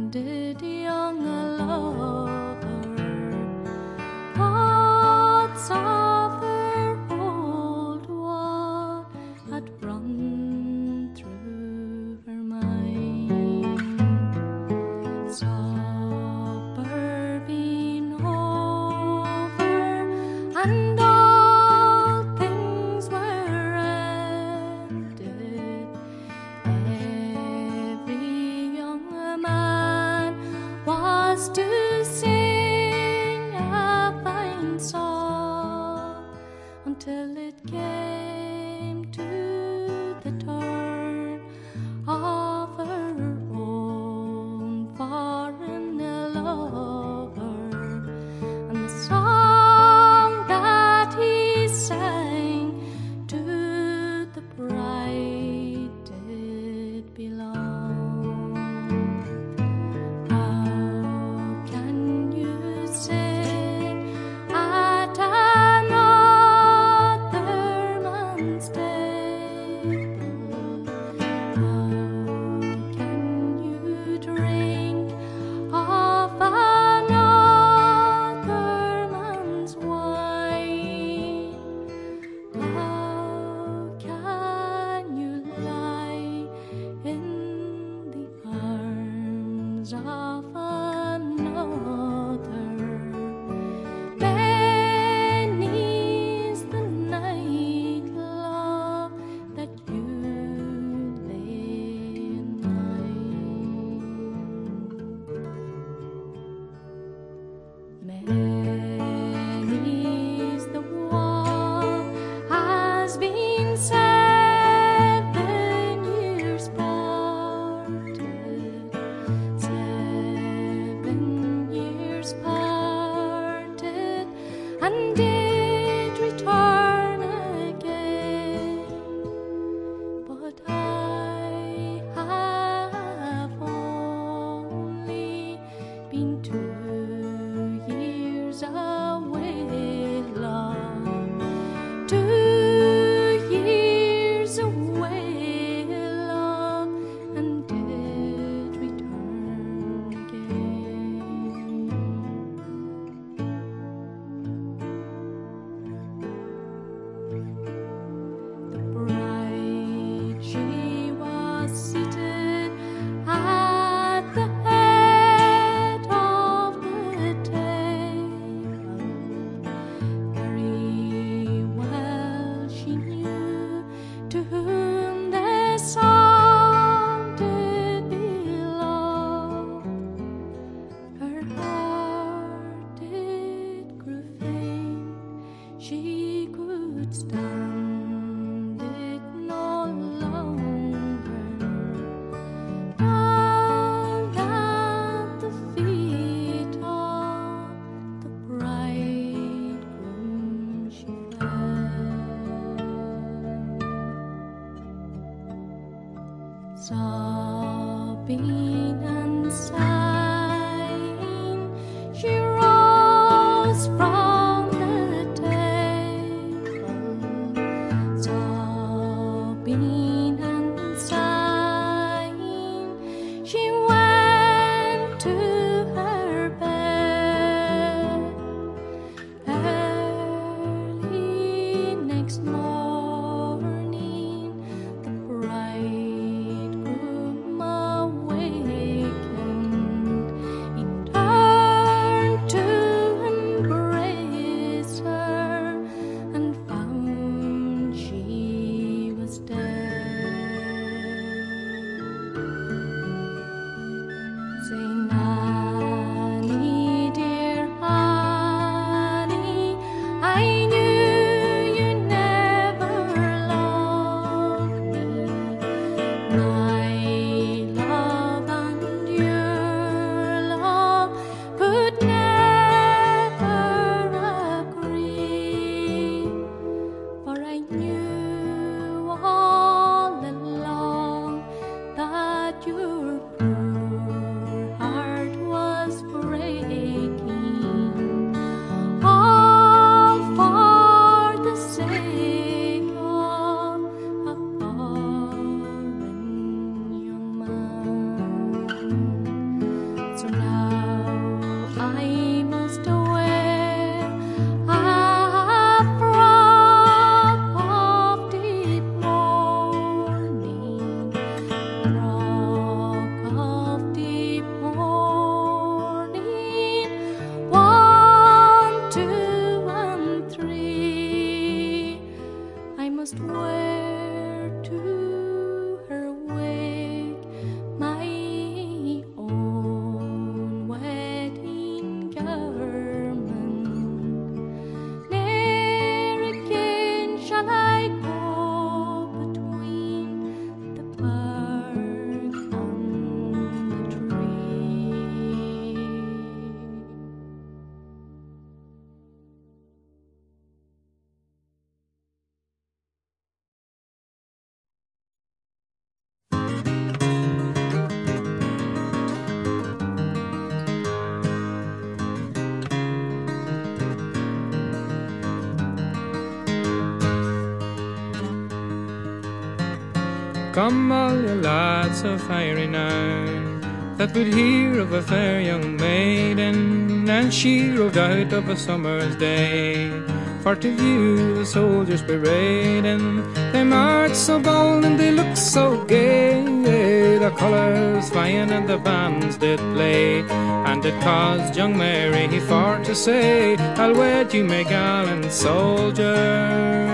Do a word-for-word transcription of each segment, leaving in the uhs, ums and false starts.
stranded young lover, thoughts of her old war had run through her mind. Supper been over, and all things were ended. Every young man was to sing a fine song until it came to the turn of her own foreign lover, and the song that he sang to the bride did belong. How can you sit at another man's table? How can you drink of another man's wine? How can you lie in the arms of another? Many's the night, love, that you lay in mine. Many's the wall has been seven years parted, seven So now I must wear a frock of deep mourning, frock of deep mourning. One, two, and three, I must wear to her wake my own wedding garment. Ne'er again shall I go between the park and the tree. Come all you lads of high renown that would hear of a fair young maiden, and she rode out of a summer's day for to view the soldiers parading. They marched so bold and they looked so gay, the colours flying and the bands did play, and it caused young Mary for to say, I'll wed you, my gallant soldier.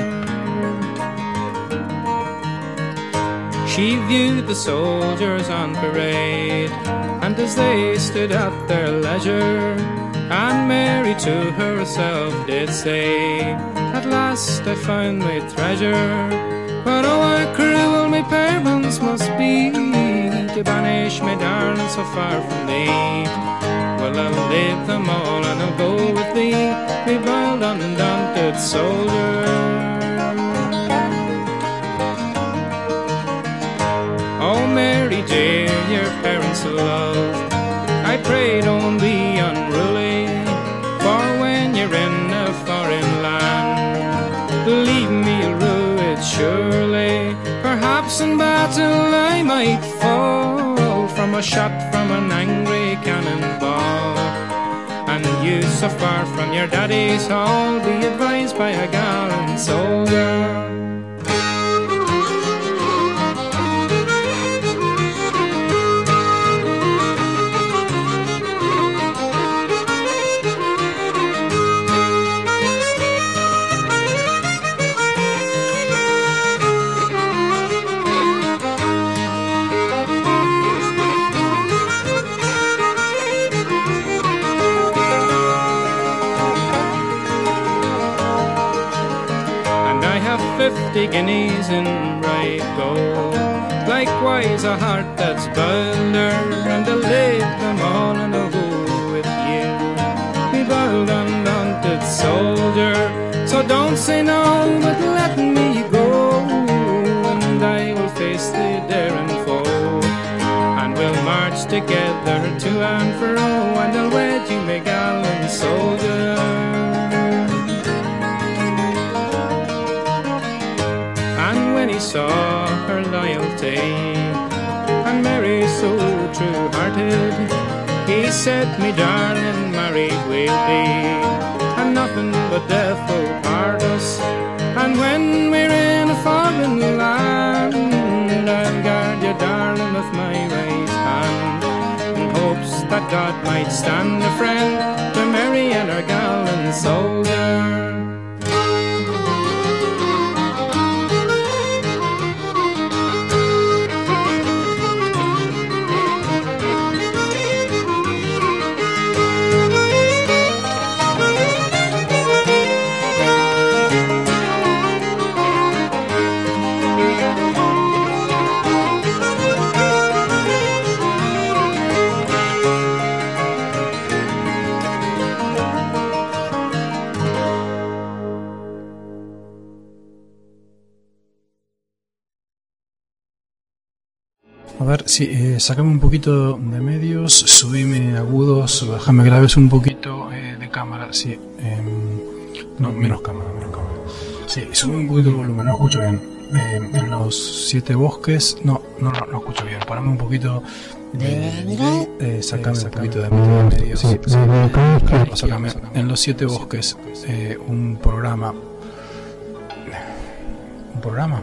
She viewed the soldiers on parade, and as they stood at their leisure, and Mary to herself did say, at last I found my treasure. But oh, how cruel my parents must be, to banish my darling so far from thee. Well, I'll leave them all and I'll go with thee, my bold undaunted soldier. Oh, Mary dear, your parents love, I pray don't be unruly, for when you're in a foreign land, leave me you'll rue it surely. Perhaps in battle I might fall from a shot from an angry cannonball, and you so far from your daddy's hall, be advised by a gallant soldier. Fifty guineas in bright gold, likewise a heart that's bolder, and I'll leave them all and I'll go with you, me bold undaunted soldier. So don't say no, but let me go, and I will face the daring foe, and we'll march together to and fro, and I'll wed you, my gallant soldier. When he saw her loyalty, and Mary so true-hearted, he said, me darling, married we'll be, and nothing but death will part us. And when we're in a foreign land, I'll guard you, darling, with my right hand, in hopes that God might stand a friend to Mary and her gallant soldier. A ver, sí, eh, sácame un poquito de medios, subime agudos, bájame graves un poquito eh, de cámara, sí. Eh, no, menos cámara, menos cámara. Sí, sube un poquito el volumen, no escucho bien. eh, en los siete bosques. No, no, no, no escucho bien. Parame un poquito de delay. Eh, sacame un poquito de medios. Sí, sí, Carlos, sacame. En los siete bosques, eh, un programa. Un programa.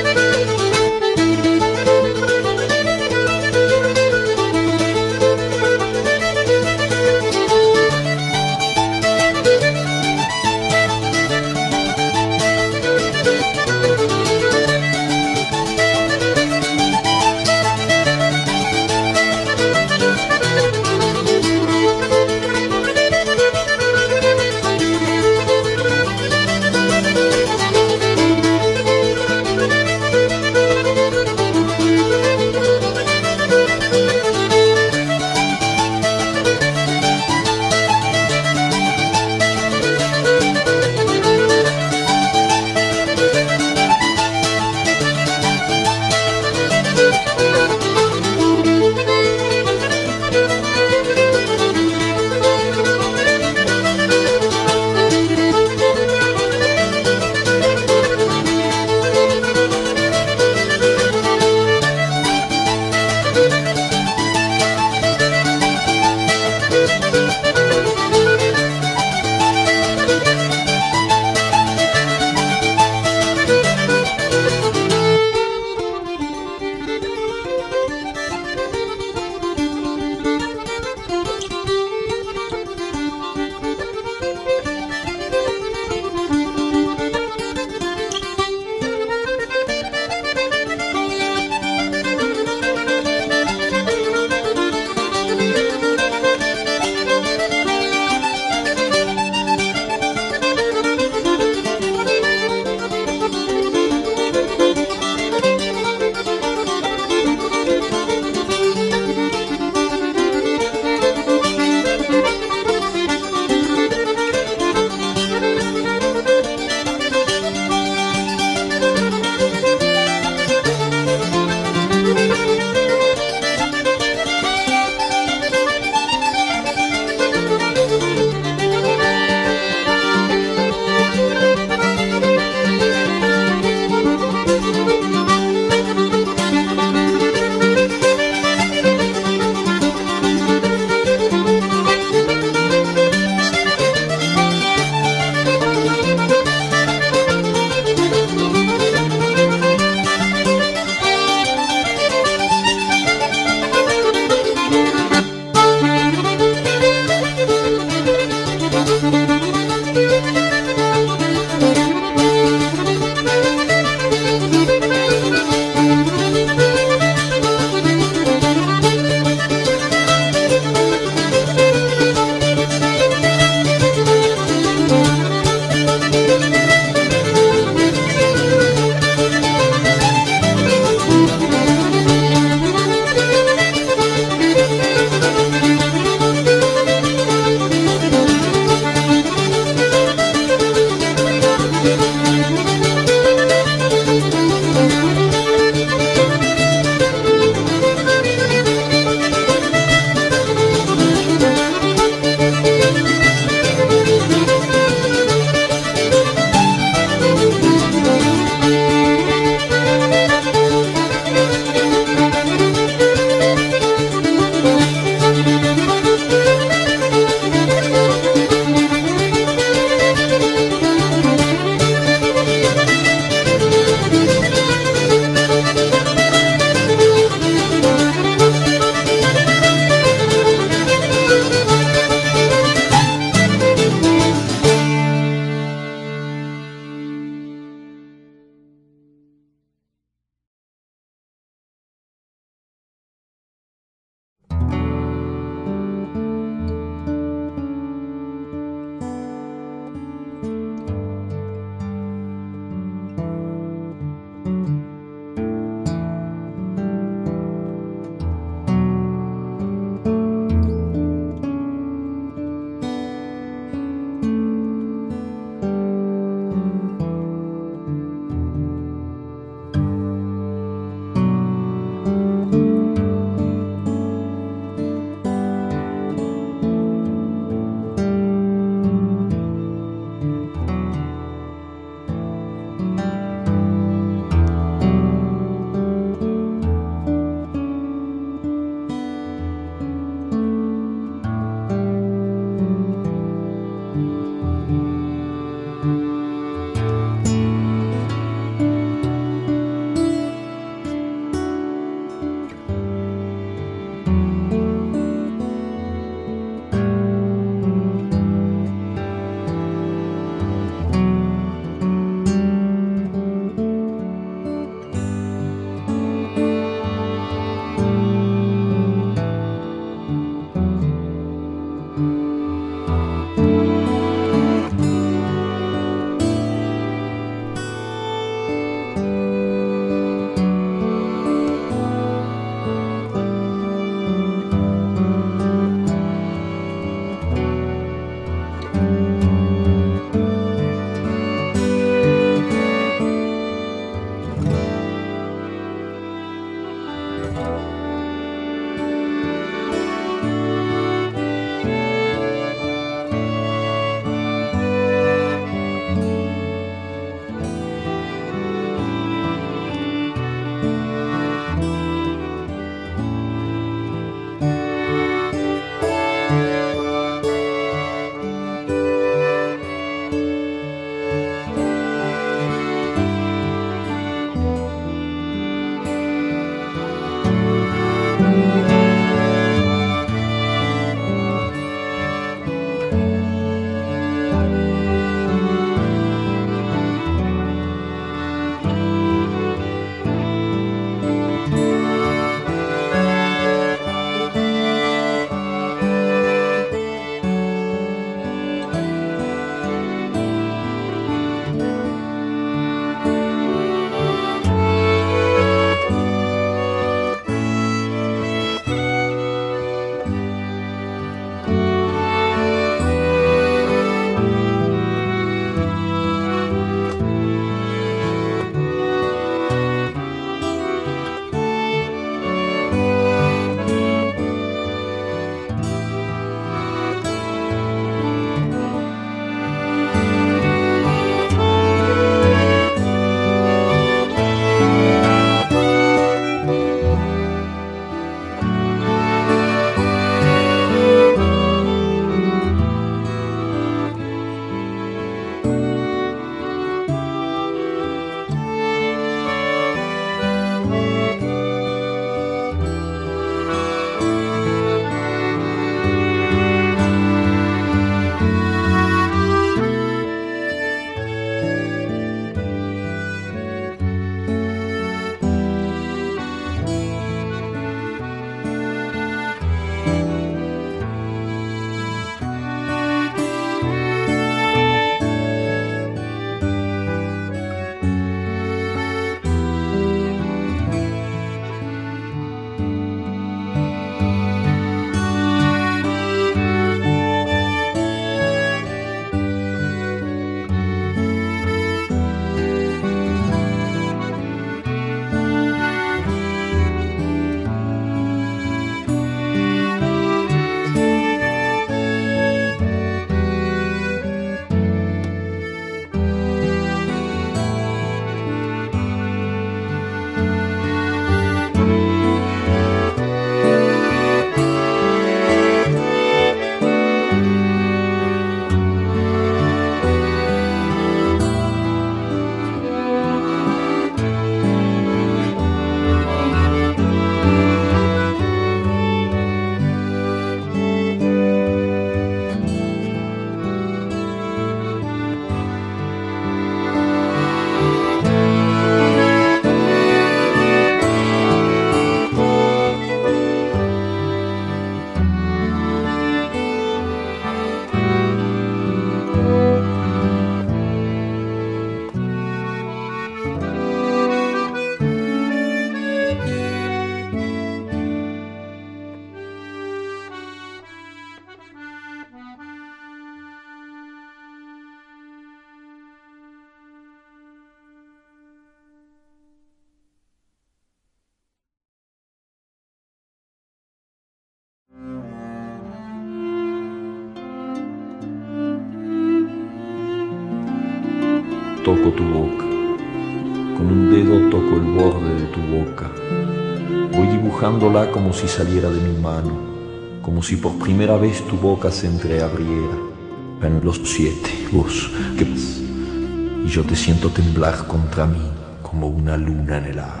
toco tu boca, con un dedo toco el borde de tu boca. Voy dibujándola como si saliera de mi mano, como si por primera vez tu boca se entreabriera. En los siete, vos, ¿qué pasa? Y yo te siento temblar contra mí como una luna en el agua.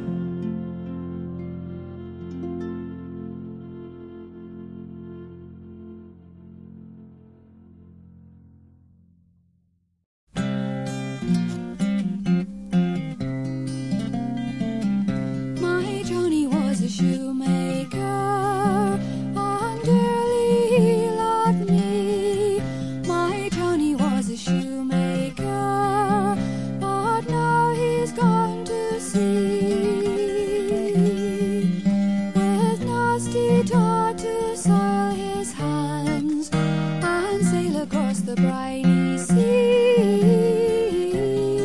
My Johnny was a shoemaker, and dearly he loved me. My Johnny was a shoemaker, but now he's gone to sea, with nasty tar to soil his hands and sail across the briny sea.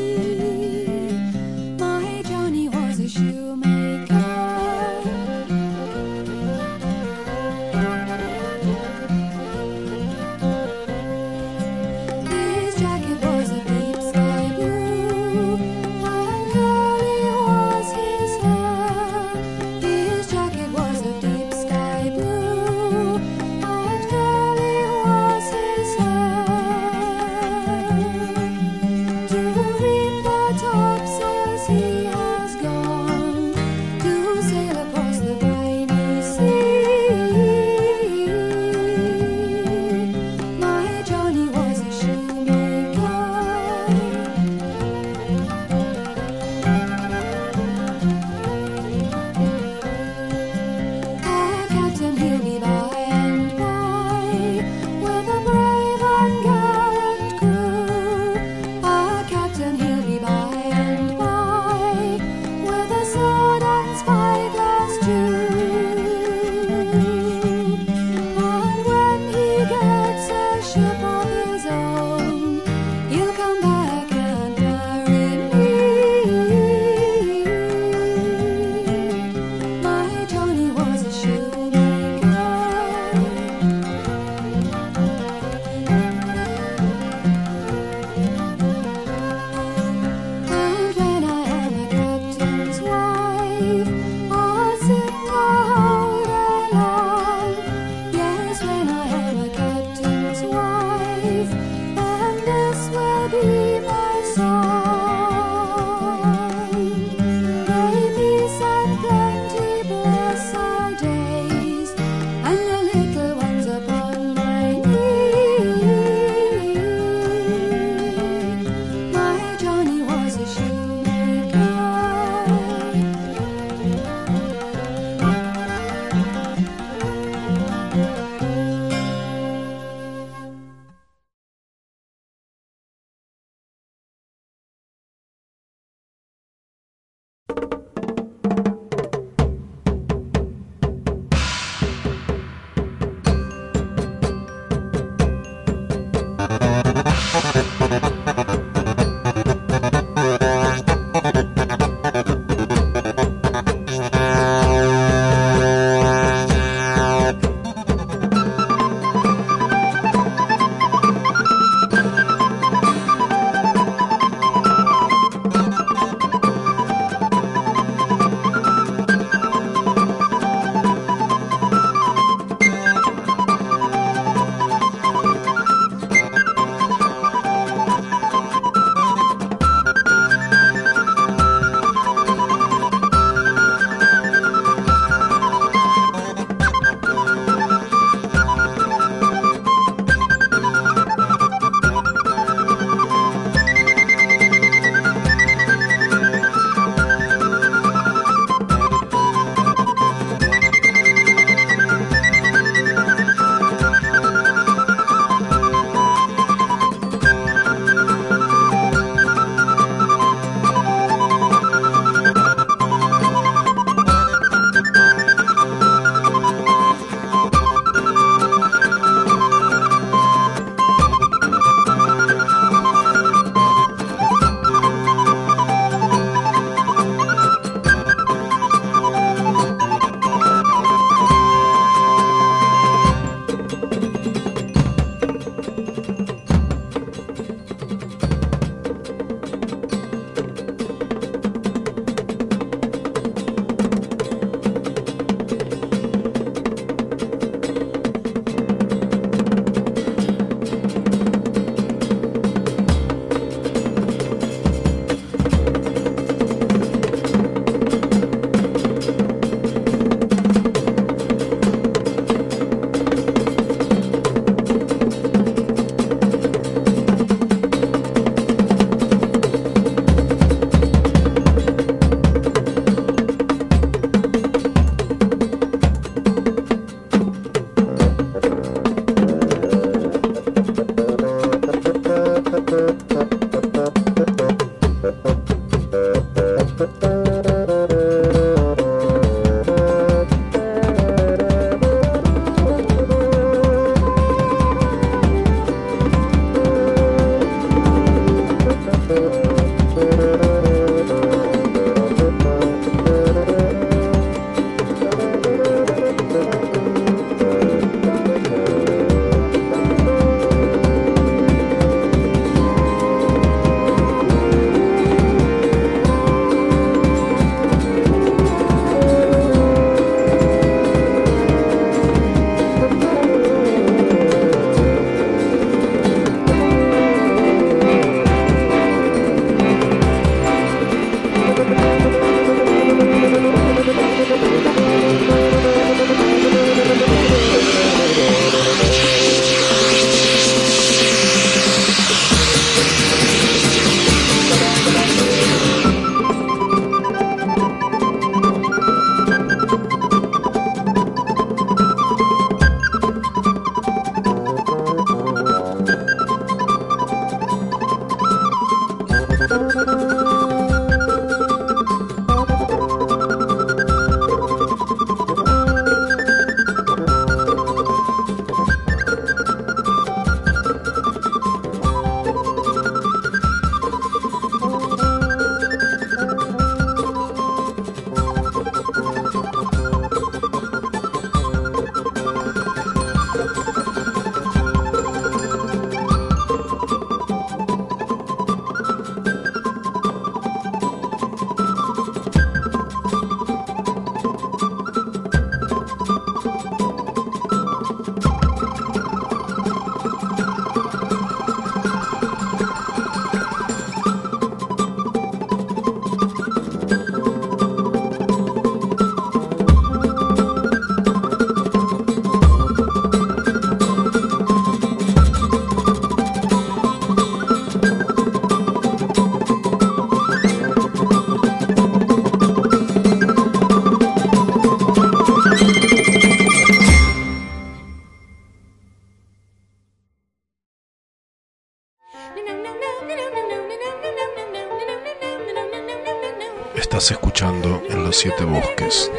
Estás escuchando En los Siete Bosques.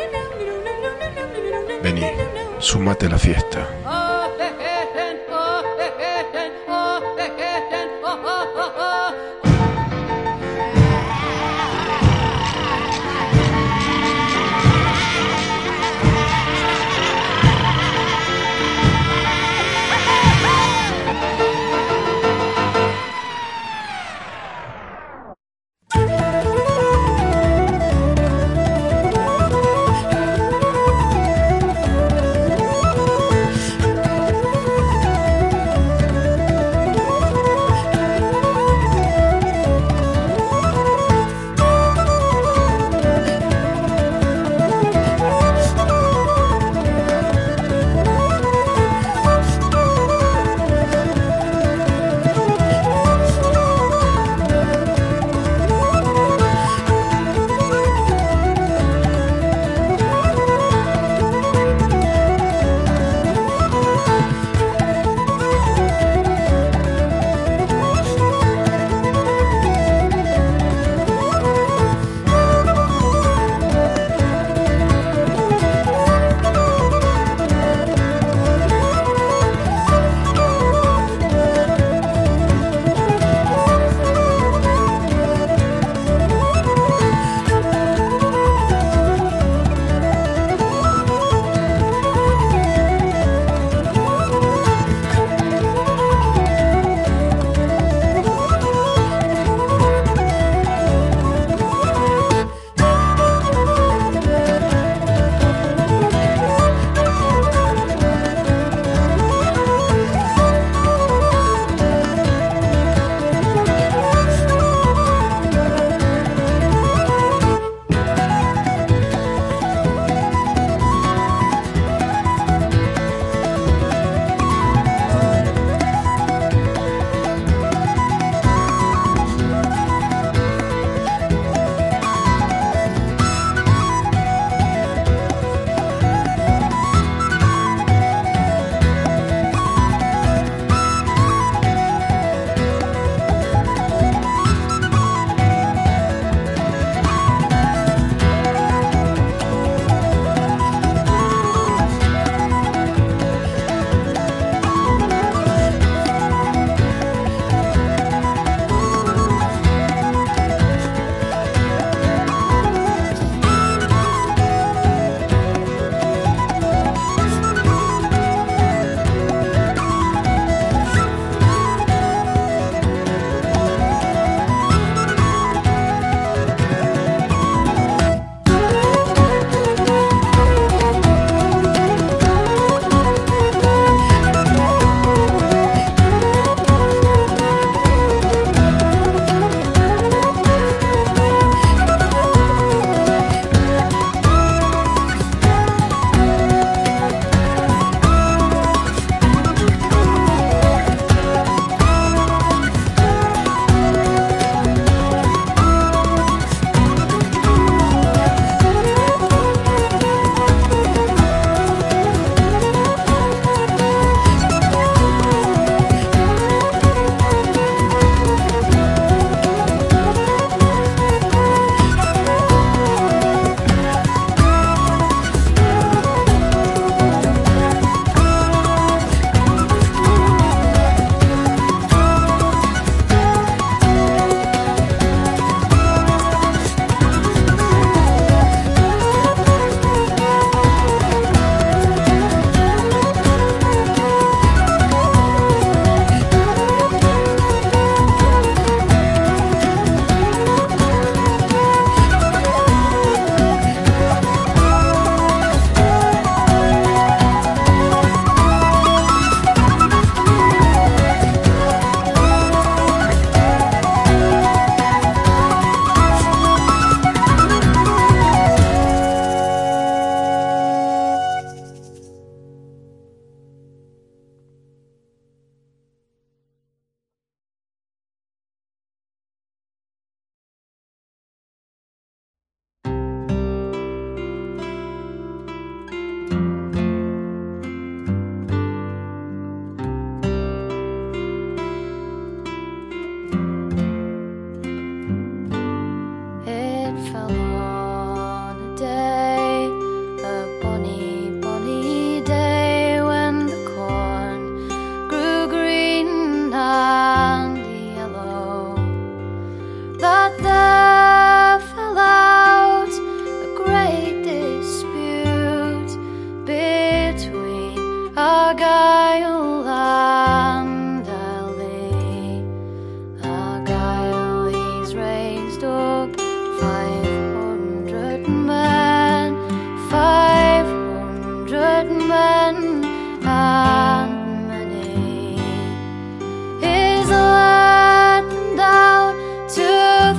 Vení, súmate a la fiesta.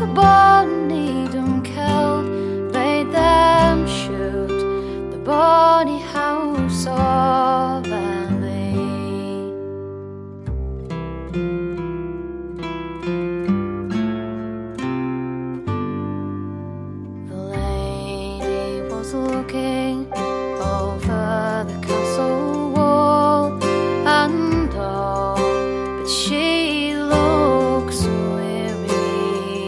the bonny Dunkeld bade them shoot the bonny house of Ellie. The lady was looking over the castle wall and all, but she looks weary,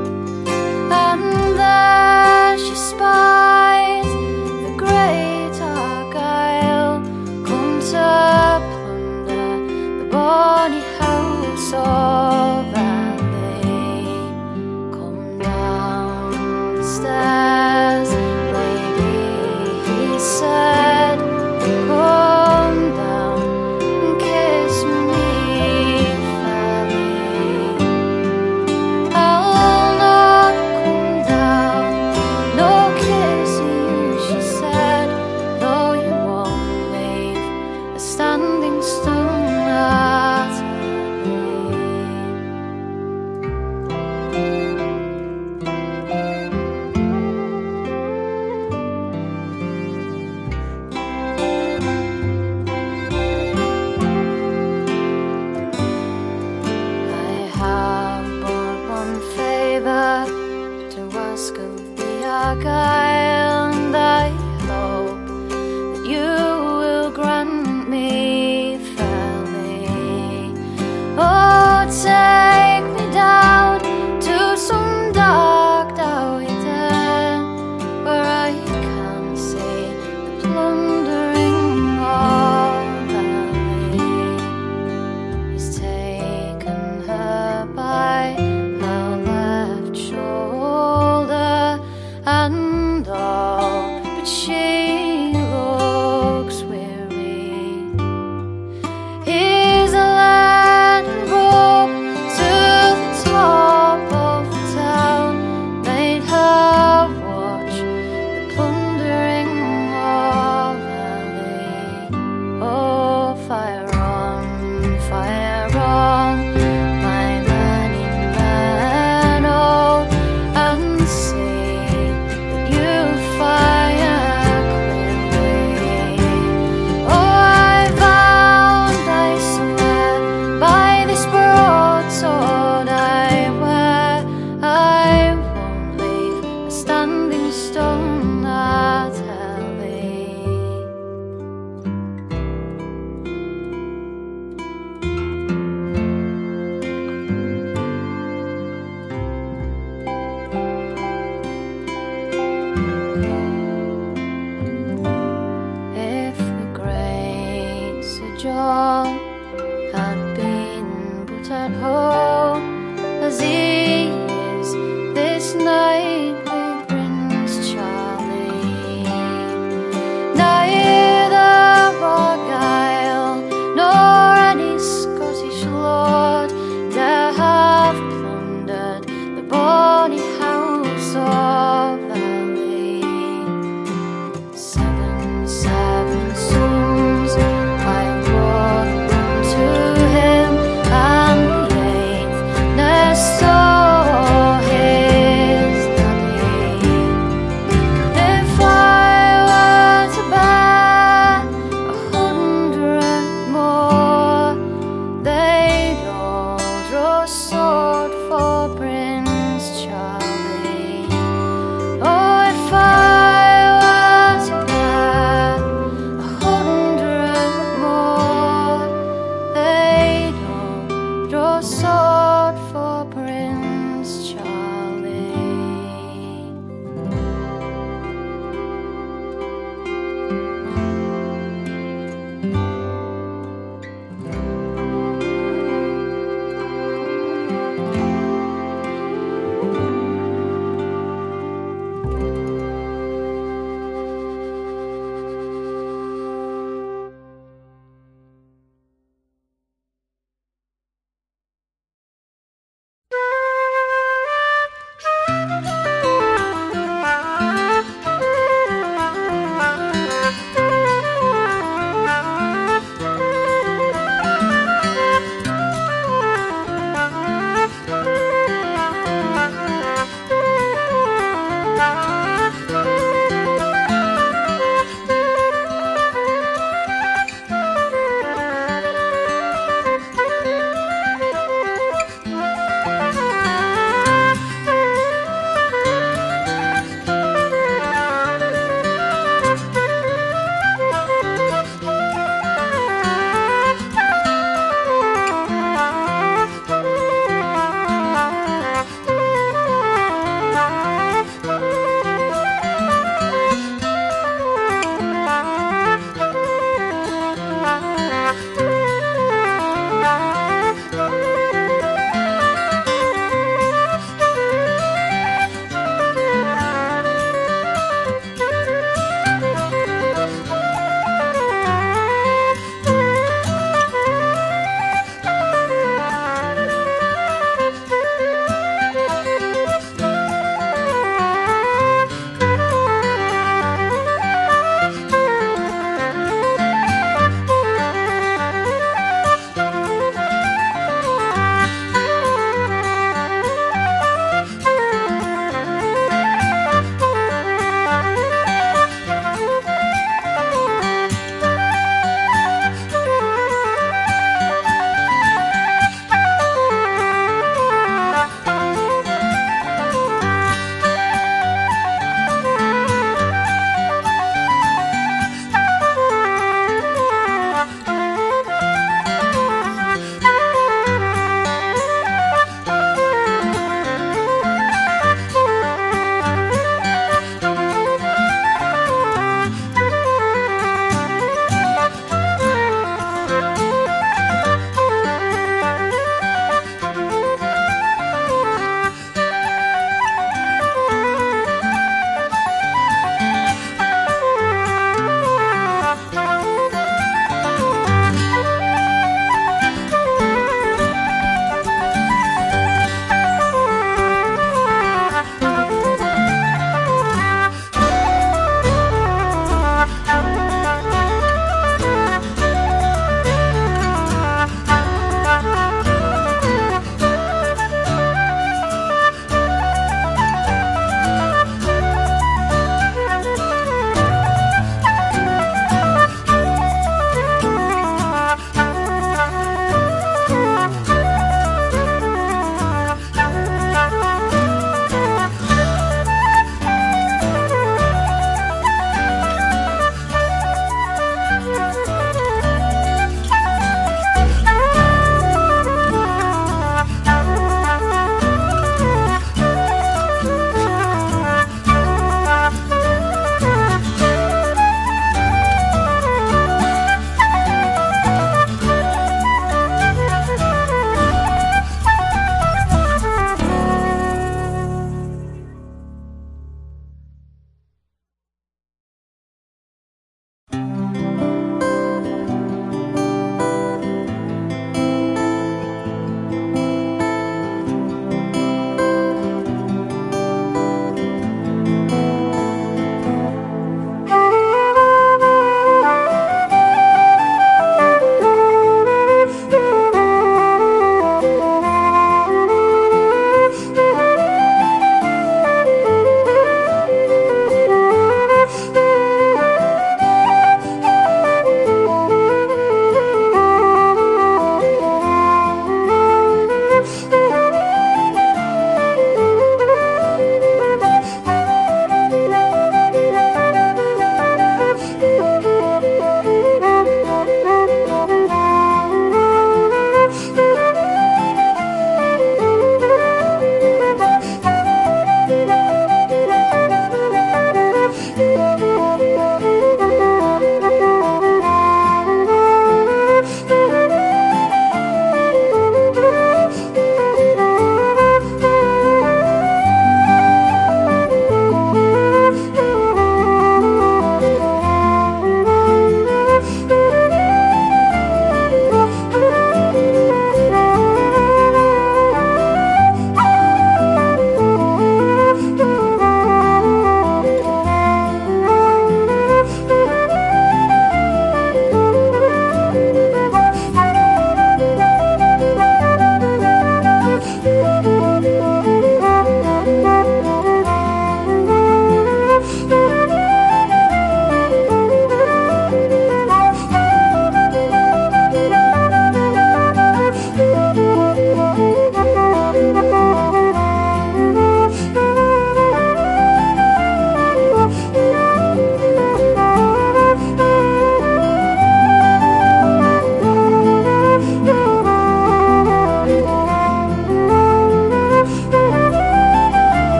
and there she spies the great Argyle come to plunder the bonny house of Ellie. Come down the stairs, lady, he said, come down and kiss me fairly. I'll not come down, no kissing you, she said, though you won't leave a standing stone at Ellie. I have but one favour to ask of the Argyle, and I hope that you will grant me fairly. Oh, take me down to some dark dowy den, where I can see the plundering of Ellie. He's taken her by her left shoulder and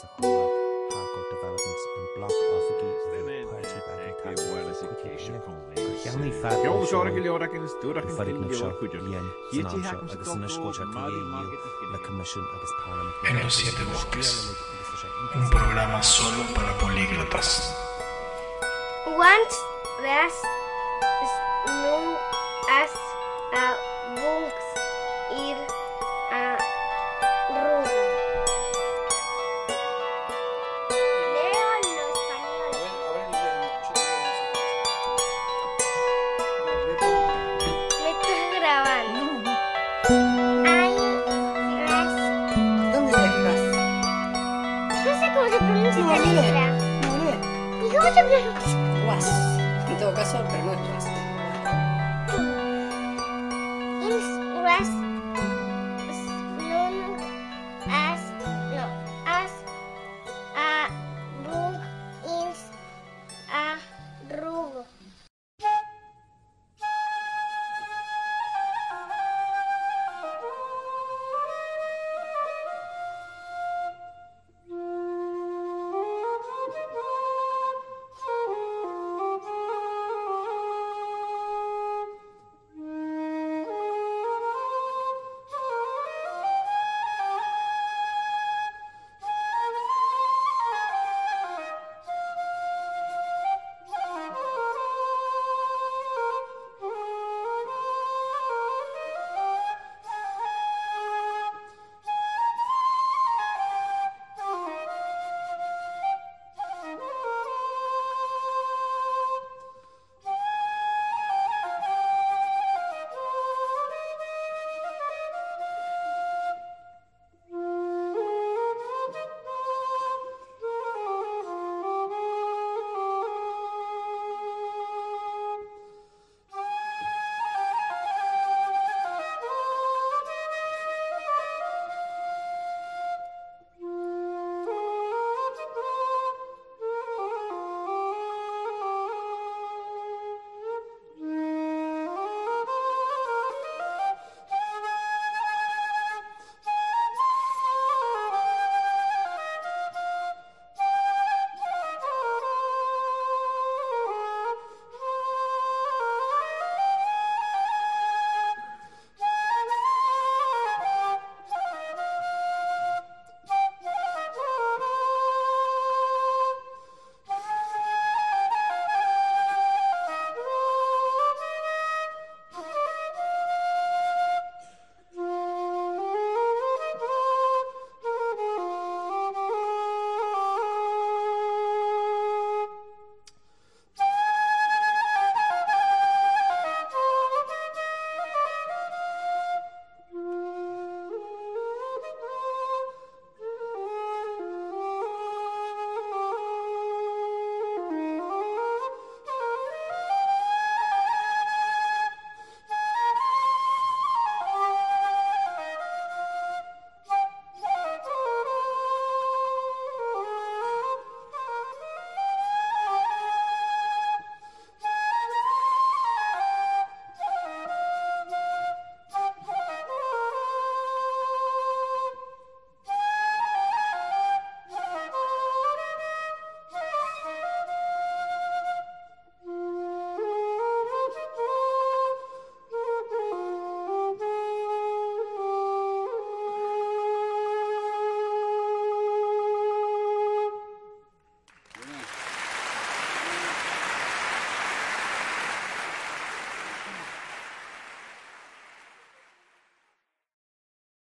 En los siete bosques, un programa solo para políglotas. Once there's no as a bunks ir a rudo. Leo en lo español. Me estás grabando. Hay las... ¿Dónde vas? No sé cómo se pronuncia No, esta no, letra. no, no. ¿Y cómo se pronuncia? Guas. En todo caso, pero no es